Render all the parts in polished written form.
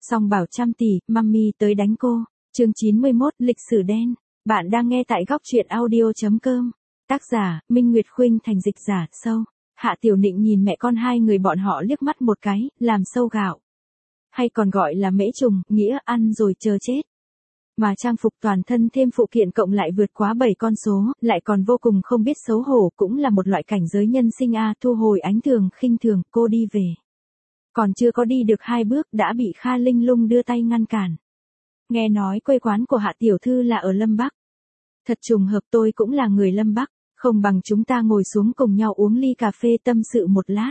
Song bảo trăm tỷ, mummy tới đánh cô. Chương 91, lịch sử đen. Bạn đang nghe tại góc truyện audio.com. Tác giả, Minh Nguyệt Khuynh thành dịch giả, sâu. Hạ Tiểu Nịnh nhìn mẹ con hai người bọn họ liếc mắt một cái, làm sâu gạo. Hay còn gọi là mễ trùng, nghĩa ăn rồi chờ chết. Mà trang phục toàn thân thêm phụ kiện cộng lại vượt quá 7 con số, lại còn vô cùng không biết xấu hổ, cũng là một loại cảnh giới nhân sinh a. Thu hồi ánh thường, khinh thường, cô đi về. Còn chưa có đi được 2 bước đã bị Kha Linh Lung đưa tay ngăn cản. Nghe nói quê quán của Hạ tiểu thư là ở Lâm Bắc. Thật trùng hợp, tôi cũng là người Lâm Bắc, không bằng chúng ta ngồi xuống cùng nhau uống ly cà phê tâm sự một lát.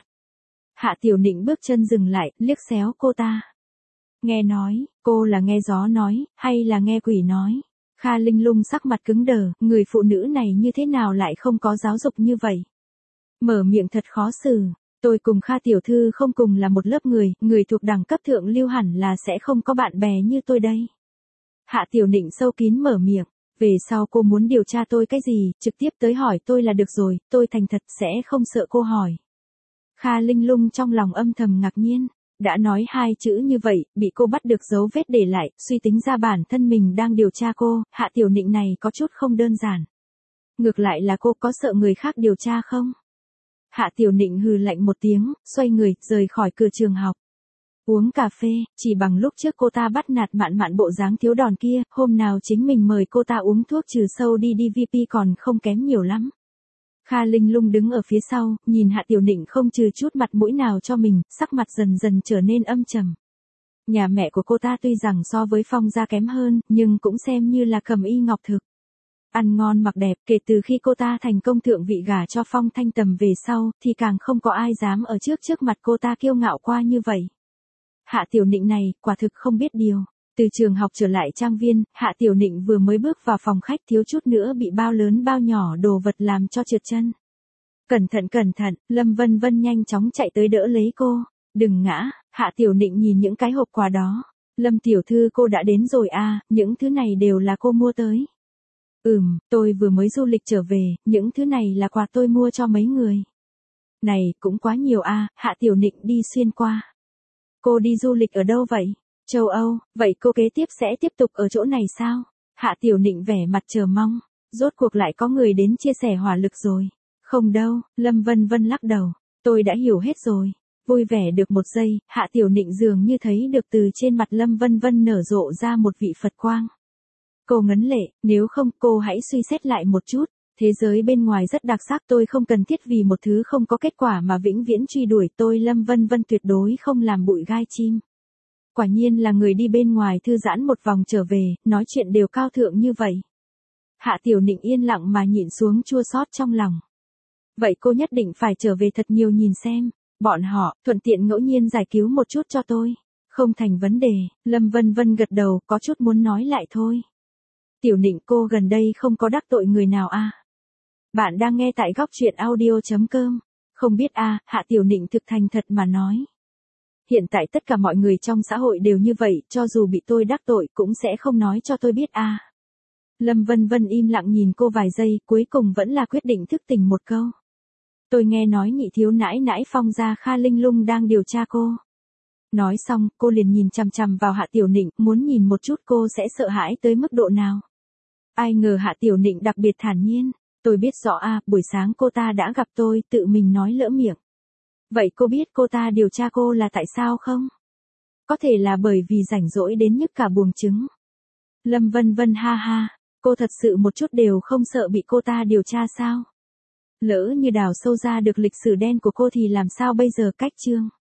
Hạ Tiểu Nịnh bước chân dừng lại, liếc xéo cô ta. Nghe nói, cô là nghe gió nói, hay là nghe quỷ nói? Kha Linh Lung sắc mặt cứng đờ, người phụ nữ này như thế nào lại không có giáo dục như vậy? Mở miệng thật khó xử. Tôi cùng Kha tiểu thư không cùng là một lớp người thuộc đẳng cấp thượng lưu hẳn là sẽ không có bạn bè như tôi đây. Hạ Tiểu Nịnh sâu kín mở miệng, về sau cô muốn điều tra tôi cái gì, trực tiếp tới hỏi tôi là được rồi, tôi thành thật sẽ không sợ cô hỏi. Kha Linh Lung trong lòng âm thầm ngạc nhiên, đã nói 2 chữ như vậy, bị cô bắt được dấu vết để lại, suy tính ra bản thân mình đang điều tra cô, Hạ Tiểu Nịnh này có chút không đơn giản. Ngược lại là cô có sợ người khác điều tra không? Hạ Tiểu Nịnh hừ lạnh một tiếng, xoay người, rời khỏi cửa trường học. Uống cà phê, chỉ bằng lúc trước cô ta bắt nạt Mạn Mạn bộ dáng thiếu đòn kia, hôm nào chính mình mời cô ta uống thuốc trừ sâu đi DVP còn không kém nhiều lắm. Kha Linh Lung đứng ở phía sau, nhìn Hạ Tiểu Nịnh không trừ chút mặt mũi nào cho mình, sắc mặt dần dần trở nên âm trầm. Nhà mẹ của cô ta tuy rằng so với Phong gia kém hơn, nhưng cũng xem như là cầm y ngọc thực. Ăn ngon mặc đẹp, kể từ khi cô ta thành công thượng vị gả cho Phong Thanh Tầm về sau, thì càng không có ai dám ở trước mặt cô ta kiêu ngạo qua như vậy. Hạ Tiểu Nịnh này, quả thực không biết điều. Từ trường học trở lại trang viên, Hạ Tiểu Nịnh vừa mới bước vào phòng khách thiếu chút nữa bị bao lớn bao nhỏ đồ vật làm cho trượt chân. Cẩn thận, Lâm Vân Vân nhanh chóng chạy tới đỡ lấy cô. Đừng ngã. Hạ Tiểu Nịnh nhìn những cái hộp quà đó. Lâm tiểu thư cô đã đến rồi à, những thứ này đều là cô mua tới. Tôi vừa mới du lịch trở về, những thứ này là quà tôi mua cho mấy người. Này, cũng quá nhiều à, Hạ Tiểu Nịnh đi xuyên qua. Cô đi du lịch ở đâu vậy? Châu Âu, vậy cô kế tiếp sẽ tiếp tục ở chỗ này sao? Hạ Tiểu Nịnh vẻ mặt chờ mong, rốt cuộc lại có người đến chia sẻ hỏa lực rồi. Không đâu, Lâm Vân Vân lắc đầu, tôi đã hiểu hết rồi. Vui vẻ được một giây, Hạ Tiểu Nịnh dường như thấy được từ trên mặt Lâm Vân Vân nở rộ ra một vị Phật quang. Cô ngấn lệ, nếu không cô hãy suy xét lại một chút, thế giới bên ngoài rất đặc sắc, tôi không cần thiết vì một thứ không có kết quả mà vĩnh viễn truy đuổi, tôi Lâm Vân Vân tuyệt đối không làm bụi gai chim. Quả nhiên là người đi bên ngoài thư giãn một vòng trở về, nói chuyện đều cao thượng như vậy. Hạ Tiểu Nịnh yên lặng mà nhịn xuống chua xót trong lòng. Vậy cô nhất định phải trở về thật nhiều nhìn xem, bọn họ, thuận tiện ngẫu nhiên giải cứu một chút cho tôi. Không thành vấn đề, Lâm Vân Vân gật đầu, có chút muốn nói lại thôi. Tiểu Nịnh cô gần đây không có đắc tội người nào à? Bạn đang nghe tại góc truyện audio.com. Không biết à, Hạ Tiểu Nịnh thực thành thật mà nói. Hiện tại tất cả mọi người trong xã hội đều như vậy, cho dù bị tôi đắc tội cũng sẽ không nói cho tôi biết à. Lâm Vân Vân im lặng nhìn cô vài giây, cuối cùng vẫn là quyết định thức tỉnh một câu. Tôi nghe nói nhị thiếu nãi nãi Phong gia Kha Linh Lung đang điều tra cô. Nói xong, cô liền nhìn chằm chằm vào Hạ Tiểu Nịnh, muốn nhìn một chút cô sẽ sợ hãi tới mức độ nào. Ai ngờ Hạ Tiểu Nịnh đặc biệt thản nhiên. Tôi biết rõ à, buổi sáng cô ta đã gặp tôi, tự mình nói lỡ miệng. Vậy cô biết cô ta điều tra cô là tại sao không? Có thể là bởi vì rảnh rỗi đến nhức cả buồng trứng. Lâm Vân Vân ha ha, cô thật sự một chút đều không sợ bị cô ta điều tra sao? Lỡ như đào sâu ra được lịch sử đen của cô thì làm sao bây giờ, cách chương.